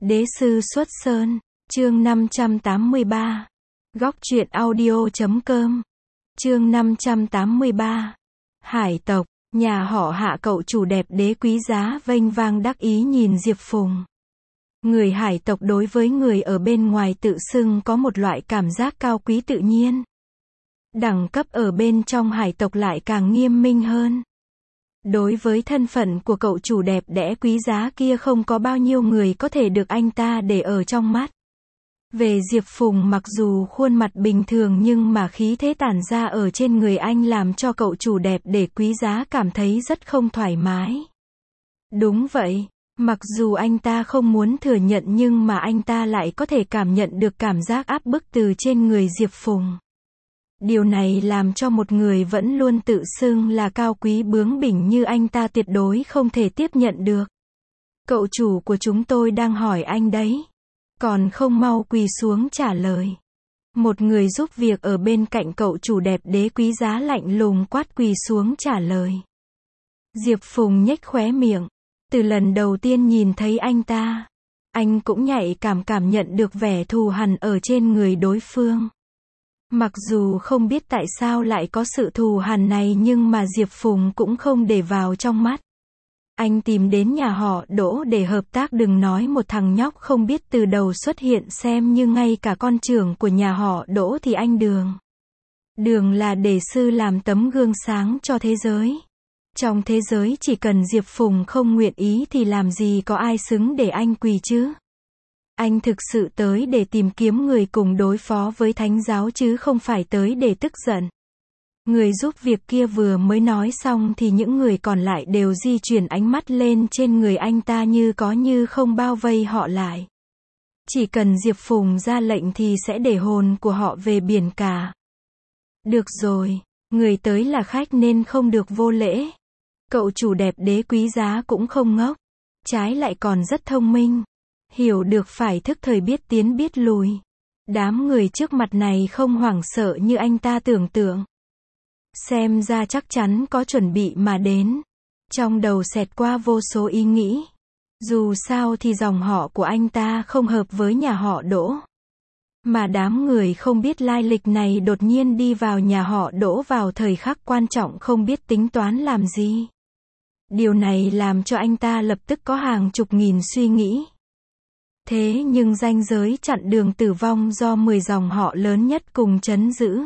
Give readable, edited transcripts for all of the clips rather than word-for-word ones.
Đế sư xuất sơn, chương 583. Góc truyện audio.com. Chương 583. Hải tộc, nhà họ Hạ cậu chủ đẹp đế quý giá vênh vang đắc ý nhìn Diệp Phùng. Người hải tộc đối với người ở bên ngoài tự xưng có một loại cảm giác cao quý tự nhiên. Đẳng cấp ở bên trong hải tộc lại càng nghiêm minh hơn. Đối với thân phận của cậu chủ đẹp đẽ quý giá kia không có bao nhiêu người có thể được anh ta để ở trong mắt. Về Diệp Phùng, mặc dù khuôn mặt bình thường nhưng mà khí thế tản ra ở trên người anh làm cho cậu chủ đẹp đẽ quý giá cảm thấy rất không thoải mái. Đúng vậy, mặc dù anh ta không muốn thừa nhận nhưng mà anh ta lại có thể cảm nhận được cảm giác áp bức từ trên người Diệp Phùng. Điều này làm cho một người vẫn luôn tự xưng là cao quý bướng bỉnh như anh ta tuyệt đối không thể tiếp nhận được. Cậu chủ của chúng tôi đang hỏi anh đấy. Còn không mau quỳ xuống trả lời. Một người giúp việc ở bên cạnh cậu chủ đẹp đế quý giá lạnh lùng quát quỳ xuống trả lời. Diệp Phùng nhếch khóe miệng. Từ lần đầu tiên nhìn thấy anh ta, anh cũng nhạy cảm nhận được vẻ thù hằn ở trên người đối phương. Mặc dù không biết tại sao lại có sự thù hằn này nhưng mà Diệp Phùng cũng không để vào trong mắt. Anh tìm đến nhà họ Đỗ để hợp tác, đừng nói một thằng nhóc không biết từ đầu xuất hiện xem như ngay cả con trưởng của nhà họ Đỗ thì anh Đường là đề sư làm tấm gương sáng cho thế giới. Trong thế giới chỉ cần Diệp Phùng không nguyện ý thì làm gì có ai xứng để anh quỳ chứ. Anh thực sự tới để tìm kiếm người cùng đối phó với thánh giáo chứ không phải tới để tức giận. Người giúp việc kia vừa mới nói xong thì những người còn lại đều di chuyển ánh mắt lên trên người anh ta như có như không bao vây họ lại. Chỉ cần Diệp Phùng ra lệnh thì sẽ để hồn của họ về biển cả. Được rồi, người tới là khách nên không được vô lễ. Cậu chủ đẹp đế quý giá cũng không ngốc, trái lại còn rất thông minh. Hiểu được phải thức thời biết tiến biết lùi. Đám người trước mặt này không hoảng sợ như anh ta tưởng tượng. Xem ra chắc chắn có chuẩn bị mà đến. Trong đầu xẹt qua vô số ý nghĩ. Dù sao thì dòng họ của anh ta không hợp với nhà họ Đỗ. Mà đám người không biết lai lịch này đột nhiên đi vào nhà họ Đỗ vào thời khắc quan trọng không biết tính toán làm gì. Điều này làm cho anh ta lập tức có hàng chục nghìn suy nghĩ. Thế nhưng ranh giới chặn đường tử vong do 10 dòng họ lớn nhất cùng trấn giữ.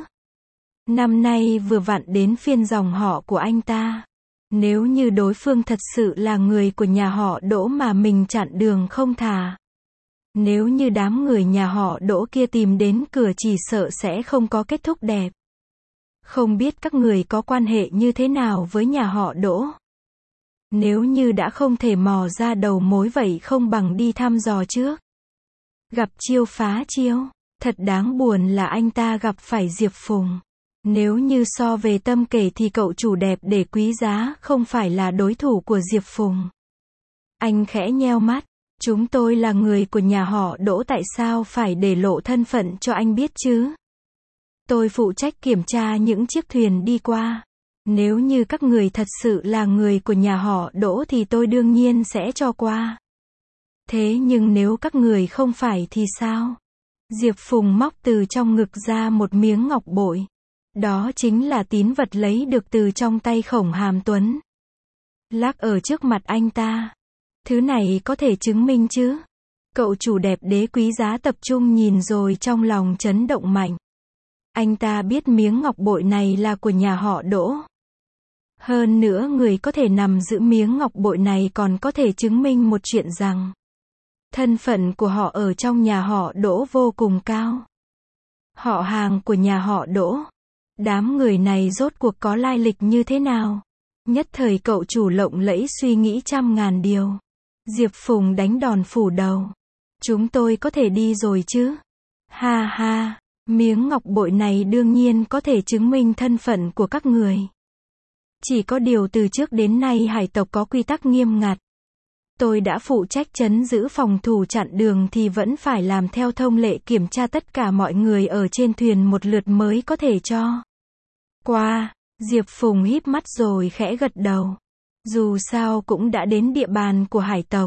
Năm nay vừa vặn đến phiên dòng họ của anh ta. Nếu như đối phương thật sự là người của nhà họ Đỗ mà mình chặn đường không thả. Nếu như đám người nhà họ Đỗ kia tìm đến cửa chỉ sợ sẽ không có kết thúc đẹp. Không biết các người có quan hệ như thế nào với nhà họ Đỗ? Nếu như đã không thể mò ra đầu mối vậy không bằng đi thăm dò trước. Gặp chiêu phá chiêu. Thật đáng buồn là anh ta gặp phải Diệp Phùng. Nếu như so về tâm kể thì cậu chủ đẹp đẽ quý giá không phải là đối thủ của Diệp Phùng. Anh khẽ nheo mắt. Chúng tôi là người của nhà họ Đỗ, tại sao phải để lộ thân phận cho anh biết chứ? Tôi phụ trách kiểm tra những chiếc thuyền đi qua. Nếu như các người thật sự là người của nhà họ Đỗ thì tôi đương nhiên sẽ cho qua. Thế nhưng nếu các người không phải thì sao? Diệp Phùng móc từ trong ngực ra một miếng ngọc bội. Đó chính là tín vật lấy được từ trong tay Khổng Hàm Tuấn. Lắc ở trước mặt anh ta. Thứ này có thể chứng minh chứ? Cậu chủ đẹp đế quý giá tập trung nhìn rồi trong lòng chấn động mạnh. Anh ta biết miếng ngọc bội này là của nhà họ Đỗ. Hơn nữa người có thể nằm giữ miếng ngọc bội này còn có thể chứng minh một chuyện rằng thân phận của họ ở trong nhà họ Đỗ vô cùng cao. Họ hàng của nhà họ Đỗ. Đám người này rốt cuộc có lai lịch như thế nào? Nhất thời cậu chủ lộng lẫy suy nghĩ trăm ngàn điều. Diệp Phùng đánh đòn phủ đầu. Chúng tôi có thể đi rồi chứ? Ha ha, miếng ngọc bội này đương nhiên có thể chứng minh thân phận của các người. Chỉ có điều từ trước đến nay hải tộc có quy tắc nghiêm ngặt. Tôi đã phụ trách trấn giữ phòng thủ chặn đường thì vẫn phải làm theo thông lệ kiểm tra tất cả mọi người ở trên thuyền một lượt mới có thể cho qua. Diệp Phùng híp mắt rồi khẽ gật đầu. Dù sao cũng đã đến địa bàn của hải tộc.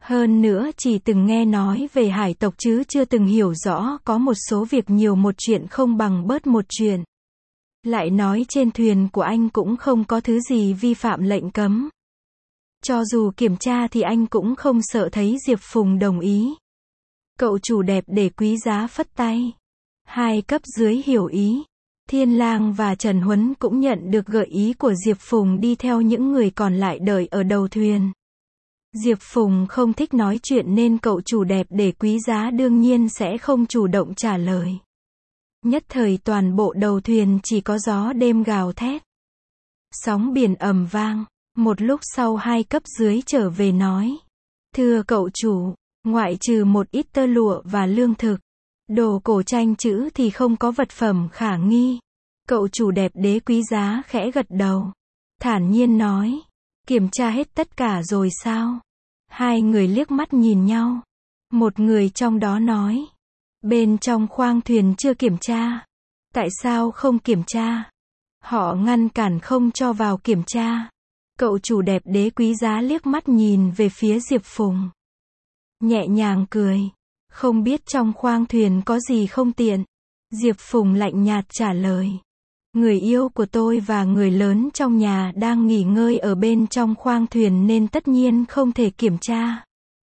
Hơn nữa chỉ từng nghe nói về hải tộc chứ chưa từng hiểu rõ có một số việc nhiều một chuyện không bằng bớt một chuyện. Lại nói trên thuyền của anh cũng không có thứ gì vi phạm lệnh cấm. Cho dù kiểm tra thì anh cũng không sợ thấy Diệp Phùng đồng ý. Cậu chủ đẹp để quý giá phất tay. Hai cấp dưới hiểu ý. Thiên Lang và Trần Huấn cũng nhận được gợi ý của Diệp Phùng đi theo những người còn lại đợi ở đầu thuyền. Diệp Phùng không thích nói chuyện nên cậu chủ đẹp để quý giá đương nhiên sẽ không chủ động trả lời. Nhất thời toàn bộ đầu thuyền chỉ có gió đêm gào thét. Sóng biển ầm vang. Một lúc sau hai cấp dưới trở về nói. Thưa cậu chủ, ngoại trừ một ít tơ lụa và lương thực, đồ cổ tranh chữ thì không có vật phẩm khả nghi. Cậu chủ đẹp đế quý giá khẽ gật đầu. Thản nhiên nói. Kiểm tra hết tất cả rồi sao? Hai người liếc mắt nhìn nhau. Một người trong đó nói. Bên trong khoang thuyền chưa kiểm tra. Tại sao không kiểm tra? Họ ngăn cản không cho vào kiểm tra. Cậu chủ đẹp đế quý giá liếc mắt nhìn về phía Diệp Phùng. Nhẹ nhàng cười. Không biết trong khoang thuyền có gì không tiện. Diệp Phùng lạnh nhạt trả lời. Người yêu của tôi và người lớn trong nhà đang nghỉ ngơi ở bên trong khoang thuyền nên tất nhiên không thể kiểm tra.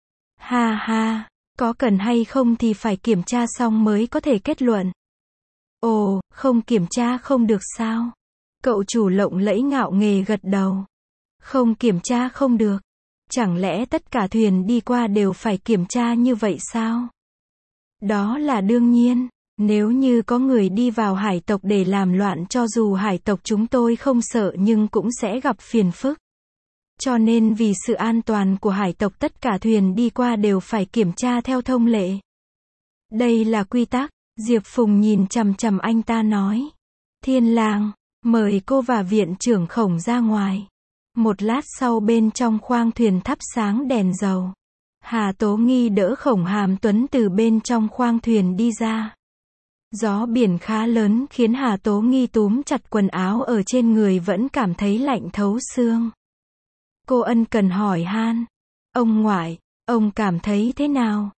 Ha ha, có cần hay không thì phải kiểm tra xong mới có thể kết luận. Ồ, không kiểm tra không được sao? Cậu chủ lộng lẫy ngạo nghễ gật đầu. Không kiểm tra không được. Chẳng lẽ tất cả thuyền đi qua đều phải kiểm tra như vậy sao? Đó là đương nhiên. Nếu như có người đi vào hải tộc để làm loạn cho dù hải tộc chúng tôi không sợ nhưng cũng sẽ gặp phiền phức. Cho nên vì sự an toàn của hải tộc tất cả thuyền đi qua đều phải kiểm tra theo thông lệ. Đây là quy tắc, Diệp Phùng nhìn chằm chằm anh ta nói. Thiên Lang, mời cô và viện trưởng Khổng ra ngoài. Một lát sau bên trong khoang thuyền thắp sáng đèn dầu. Hà Tố Nghi đỡ Khổng Hàm Tuấn từ bên trong khoang thuyền đi ra. Gió biển khá lớn khiến Hà Tố Nghi túm chặt quần áo ở trên người vẫn cảm thấy lạnh thấu xương. Cô ân cần hỏi han. Ông ngoại, ông cảm thấy thế nào?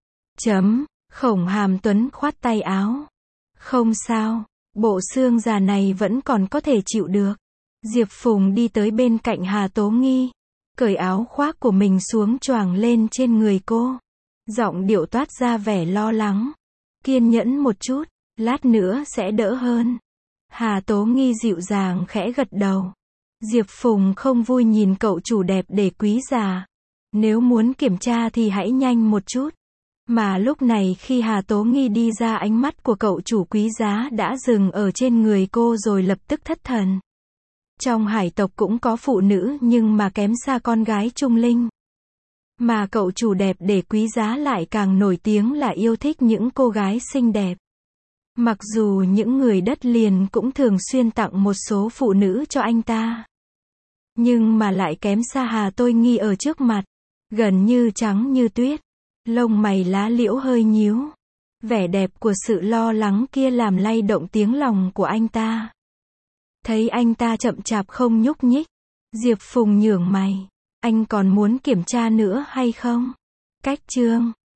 Khổng Hàm Tuấn khoát tay áo. Không sao, bộ xương già này vẫn còn có thể chịu được. Diệp Phùng đi tới bên cạnh Hà Tố Nghi. Cởi áo khoác của mình xuống choàng lên trên người cô. Giọng điệu toát ra vẻ lo lắng. Kiên nhẫn một chút. Lát nữa sẽ đỡ hơn. Hà Tố Nghi dịu dàng khẽ gật đầu. Diệp Phùng không vui nhìn cậu chủ đẹp để quý già. Nếu muốn kiểm tra thì hãy nhanh một chút. Mà lúc này khi Hà Tố Nghi đi ra ánh mắt của cậu chủ quý giá đã dừng ở trên người cô rồi lập tức thất thần. Trong hải tộc cũng có phụ nữ nhưng mà kém xa con gái trung linh. Mà cậu chủ đẹp để quý giá lại càng nổi tiếng là yêu thích những cô gái xinh đẹp. Mặc dù những người đất liền cũng thường xuyên tặng một số phụ nữ cho anh ta. Nhưng mà lại kém xa Hà Tố Nghi ở trước mặt. Gần như trắng như tuyết. Lông mày lá liễu hơi nhíu. Vẻ đẹp của sự lo lắng kia làm lay động tiếng lòng của anh ta. Thấy anh ta chậm chạp không nhúc nhích. Diệp Phùng nhướng mày. Anh còn muốn kiểm tra nữa hay không? Cách chương